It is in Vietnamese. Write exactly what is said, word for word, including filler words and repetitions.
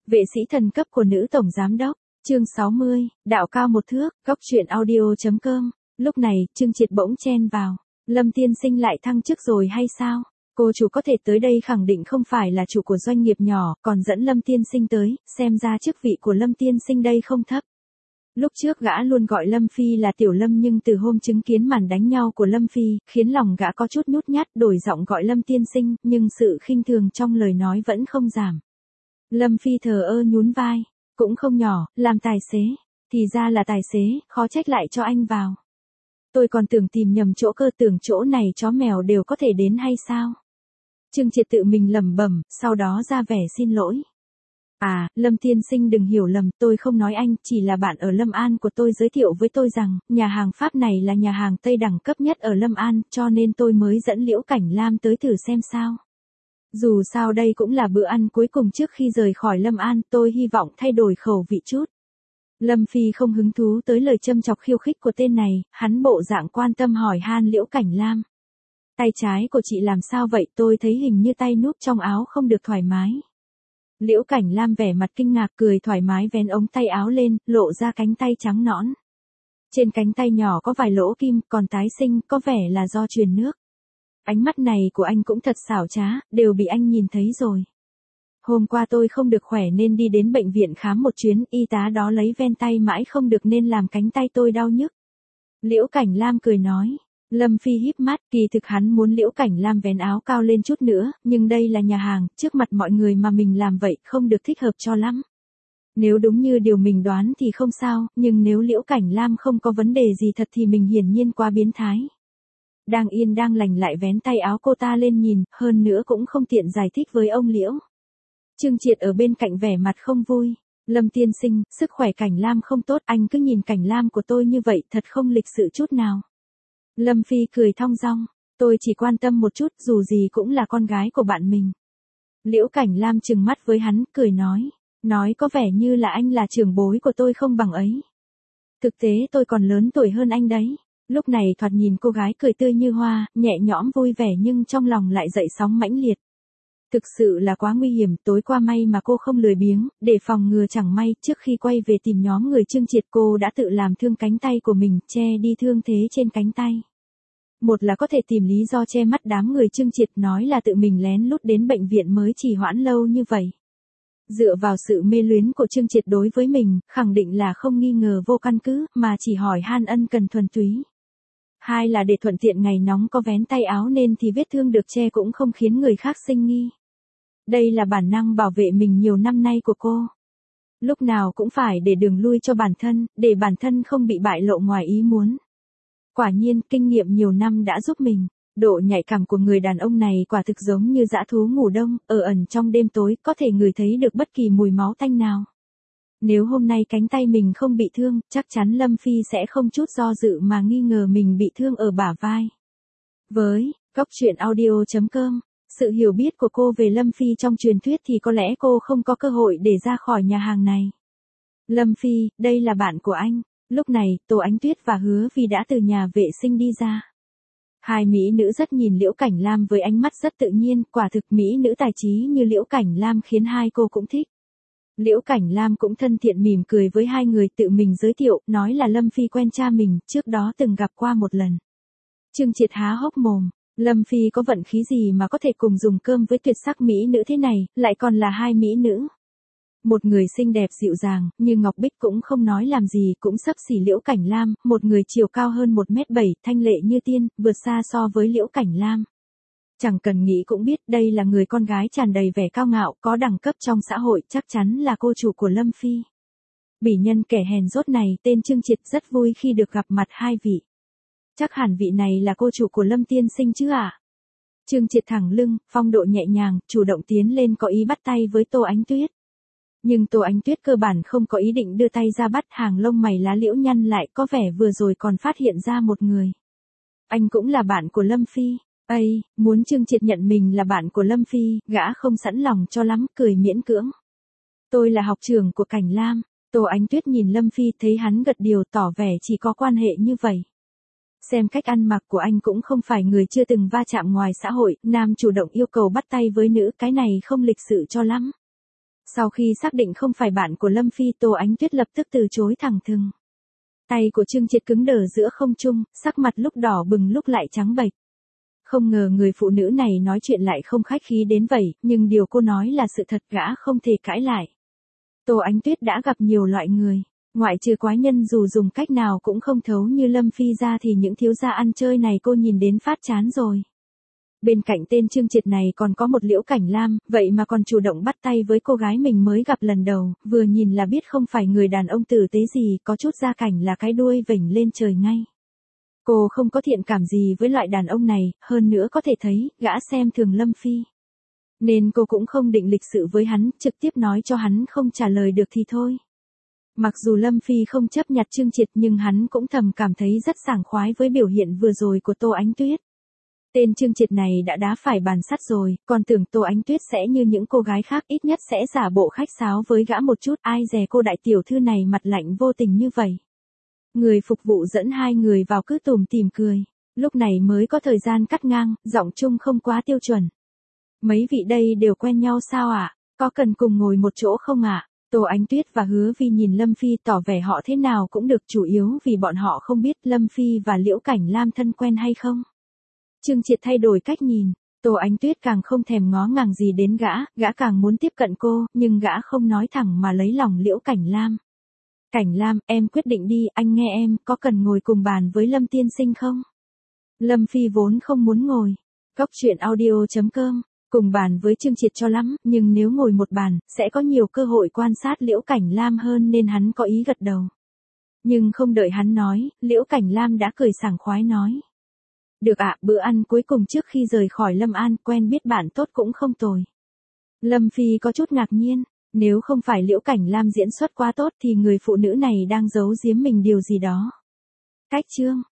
Vệ sĩ thần cấp của nữ tổng giám đốc, chương sáu mươi, đạo cao một thước, góc truyện audio.com. Lúc này, Trương Triệt bỗng chen vào. Lâm tiên sinh lại thăng chức rồi hay sao? Cô chủ có thể tới đây khẳng định không phải là chủ của doanh nghiệp nhỏ, còn dẫn Lâm tiên sinh tới, xem ra chức vị của Lâm tiên sinh đây không thấp. Lúc trước gã luôn gọi Lâm Phi là Tiểu Lâm, nhưng từ hôm chứng kiến màn đánh nhau của Lâm Phi, khiến lòng gã có chút nhút nhát, đổi giọng gọi Lâm tiên sinh, nhưng sự khinh thường trong lời nói vẫn không giảm. Lâm Phi thờ ơ nhún vai, cũng không nhỏ, làm tài xế, thì ra là tài xế, khó trách lại cho anh vào. Tôi còn tưởng tìm nhầm chỗ cơ, tưởng chỗ này chó mèo đều có thể đến hay sao? Trương Triệt tự mình lẩm bẩm, sau đó ra vẻ xin lỗi. À, Lâm tiên sinh đừng hiểu lầm, tôi không nói anh, chỉ là bạn ở Lâm An của tôi giới thiệu với tôi rằng, nhà hàng Pháp này là nhà hàng Tây đẳng cấp nhất ở Lâm An, cho nên tôi mới dẫn Liễu Cảnh Lam tới thử xem sao. Dù sao đây cũng là bữa ăn cuối cùng trước khi rời khỏi Lâm An, tôi hy vọng thay đổi khẩu vị chút. Lâm Phi không hứng thú tới lời châm chọc khiêu khích của tên này, hắn bộ dạng quan tâm hỏi han Liễu Cảnh Lam. Tay trái của chị làm sao vậy, tôi thấy hình như tay núp trong áo không được thoải mái. Liễu Cảnh Lam vẻ mặt kinh ngạc, cười thoải mái vén ống tay áo lên, lộ ra cánh tay trắng nõn. Trên cánh tay nhỏ có vài lỗ kim, còn tái sinh, có vẻ là do truyền nước. Ánh mắt này của anh cũng thật xảo trá, đều bị anh nhìn thấy rồi. Hôm qua tôi không được khỏe nên đi đến bệnh viện khám một chuyến, y tá đó lấy ven tay mãi không được nên làm cánh tay tôi đau nhức. Liễu Cảnh Lam cười nói. Lâm Phi híp mắt, kỳ thực hắn muốn Liễu Cảnh Lam vén áo cao lên chút nữa, nhưng đây là nhà hàng, trước mặt mọi người mà mình làm vậy không được thích hợp cho lắm. Nếu đúng như điều mình đoán thì không sao, nhưng nếu Liễu Cảnh Lam không có vấn đề gì thật thì mình hiển nhiên quá biến thái. Đang yên đang lành lại vén tay áo cô ta lên nhìn, hơn nữa cũng không tiện giải thích với ông Liễu. Trương Triệt ở bên cạnh vẻ mặt không vui. Lâm tiên sinh, sức khỏe Cảnh Lam không tốt, anh cứ nhìn Cảnh Lam của tôi như vậy thật không lịch sự chút nào. Lâm Phi cười thong dong, tôi chỉ quan tâm một chút, dù gì cũng là con gái của bạn mình. Liễu Cảnh Lam trừng mắt với hắn, cười nói, nói có vẻ như là anh là trưởng bối của tôi không bằng ấy. Thực tế tôi còn lớn tuổi hơn anh đấy. Lúc này thoạt nhìn cô gái cười tươi như hoa, nhẹ nhõm vui vẻ nhưng trong lòng lại dậy sóng mãnh liệt. Thực sự là quá nguy hiểm, tối qua may mà cô không lười biếng, để phòng ngừa chẳng may, trước khi quay về tìm nhóm người Trương Triệt cô đã tự làm thương cánh tay của mình, che đi thương thế trên cánh tay. Một là có thể tìm lý do che mắt đám người Trương Triệt, nói là tự mình lén lút đến bệnh viện mới trì hoãn lâu như vậy. Dựa vào sự mê luyến của Trương Triệt đối với mình, khẳng định là không nghi ngờ vô căn cứ, mà chỉ hỏi han ân cần thuần túy. Hai là để thuận tiện ngày nóng có vén tay áo nên thì vết thương được che cũng không khiến người khác sinh nghi. Đây là bản năng bảo vệ mình nhiều năm nay của cô. Lúc nào cũng phải để đường lui cho bản thân, để bản thân không bị bại lộ ngoài ý muốn. Quả nhiên, kinh nghiệm nhiều năm đã giúp mình. Độ nhạy cảm của người đàn ông này quả thực giống như dã thú ngủ đông, ở ẩn trong đêm tối, có thể ngửi thấy được bất kỳ mùi máu tanh nào. Nếu hôm nay cánh tay mình không bị thương, chắc chắn Lâm Phi sẽ không chút do dự mà nghi ngờ mình bị thương ở bả vai. Với góc truyện audio.com, sự hiểu biết của cô về Lâm Phi trong truyền thuyết thì có lẽ cô không có cơ hội để ra khỏi nhà hàng này. Lâm Phi, đây là bạn của anh. Lúc này, Tô Ánh Tuyết và Hứa Vi đã từ nhà vệ sinh đi ra. Hai mỹ nữ rất nhìn Liễu Cảnh Lam với ánh mắt rất tự nhiên, quả thực mỹ nữ tài trí như Liễu Cảnh Lam khiến hai cô cũng thích. Liễu Cảnh Lam cũng thân thiện mỉm cười với hai người, tự mình giới thiệu, nói là Lâm Phi quen cha mình, trước đó từng gặp qua một lần. Trương Triệt há hốc mồm, Lâm Phi có vận khí gì mà có thể cùng dùng cơm với tuyệt sắc mỹ nữ thế này, lại còn là hai mỹ nữ. Một người xinh đẹp dịu dàng, như Ngọc Bích cũng không nói làm gì, cũng xấp xỉ Liễu Cảnh Lam, một người chiều cao hơn một mét bảy, thanh lệ như tiên, vượt xa so với Liễu Cảnh Lam. Chẳng cần nghĩ cũng biết đây là người con gái tràn đầy vẻ cao ngạo, có đẳng cấp trong xã hội, chắc chắn là cô chủ của Lâm Phi. Bỉ nhân kẻ hèn rốt này, tên Trương Triệt rất vui khi được gặp mặt hai vị. Chắc hẳn vị này là cô chủ của Lâm tiên sinh chứ ạ? À? Trương Triệt thẳng lưng, phong độ nhẹ nhàng, chủ động tiến lên có ý bắt tay với Tô Ánh Tuyết. Nhưng Tô Ánh Tuyết cơ bản không có ý định đưa tay ra bắt, hàng lông mày lá liễu nhăn lại, có vẻ vừa rồi còn phát hiện ra một người. Anh cũng là bạn của Lâm Phi. Ây, muốn Trương Triệt nhận mình là bạn của Lâm Phi, gã không sẵn lòng cho lắm, cười miễn cưỡng. Tôi là học trưởng của Cảnh Lam. Tô Ánh Tuyết nhìn Lâm Phi thấy hắn gật điều tỏ vẻ chỉ có quan hệ như vậy. Xem cách ăn mặc của anh cũng không phải người chưa từng va chạm ngoài xã hội, nam chủ động yêu cầu bắt tay với nữ, cái này không lịch sự cho lắm. Sau khi xác định không phải bạn của Lâm Phi, Tô Ánh Tuyết lập tức từ chối thẳng thừng. Tay của Trương Triệt cứng đờ giữa không trung, sắc mặt lúc đỏ bừng lúc lại trắng bệch. Không ngờ người phụ nữ này nói chuyện lại không khách khí đến vậy, nhưng điều cô nói là sự thật, gã không thể cãi lại. Tô Ánh Tuyết đã gặp nhiều loại người, ngoại trừ quái nhân dù dùng cách nào cũng không thấu như Lâm Phi ra thì những thiếu gia ăn chơi này cô nhìn đến phát chán rồi. Bên cạnh tên Trương Triệt này còn có một Liễu Cảnh Lam, vậy mà còn chủ động bắt tay với cô gái mình mới gặp lần đầu, vừa nhìn là biết không phải người đàn ông tử tế gì, có chút gia cảnh là cái đuôi vểnh lên trời ngay. Cô không có thiện cảm gì với loại đàn ông này, hơn nữa có thể thấy, gã xem thường Lâm Phi. Nên cô cũng không định lịch sự với hắn, trực tiếp nói cho hắn không trả lời được thì thôi. Mặc dù Lâm Phi không chấp nhặt Trương Triệt nhưng hắn cũng thầm cảm thấy rất sảng khoái với biểu hiện vừa rồi của Tô Ánh Tuyết. Tên Trương Triệt này đã đá phải bàn sắt rồi, còn tưởng Tô Ánh Tuyết sẽ như những cô gái khác, ít nhất sẽ giả bộ khách sáo với gã một chút, ai dè cô đại tiểu thư này mặt lạnh vô tình như vậy. Người phục vụ dẫn hai người vào cứ tủm tỉm cười, lúc này mới có thời gian cắt ngang, giọng chung không quá tiêu chuẩn. Mấy vị đây đều quen nhau sao ạ? À? Có cần cùng ngồi một chỗ không ạ? À? Tô Ánh Tuyết và Hứa Vi nhìn Lâm Phi tỏ vẻ họ thế nào cũng được, chủ yếu vì bọn họ không biết Lâm Phi và Liễu Cảnh Lam thân quen hay không. Trương Triệt thay đổi cách nhìn, Tô Ánh Tuyết càng không thèm ngó ngàng gì đến gã, gã càng muốn tiếp cận cô, nhưng gã không nói thẳng mà lấy lòng Liễu Cảnh Lam. Cảnh Lam, em quyết định đi, anh nghe em, có cần ngồi cùng bàn với Lâm tiên sinh không? Lâm Phi vốn không muốn ngồi. Góc truyện audio chấm com, cùng bàn với Trương Triệt cho lắm, nhưng nếu ngồi một bàn, sẽ có nhiều cơ hội quan sát Liễu Cảnh Lam hơn nên hắn có ý gật đầu. Nhưng không đợi hắn nói, Liễu Cảnh Lam đã cười sảng khoái nói. Được ạ, bữa ăn cuối cùng trước khi rời khỏi Lâm An, quen biết bạn tốt cũng không tồi. Lâm Phi có chút ngạc nhiên, nếu không phải Liễu Cảnh Lam diễn xuất quá tốt thì người phụ nữ này đang giấu giếm mình điều gì đó. Cách chương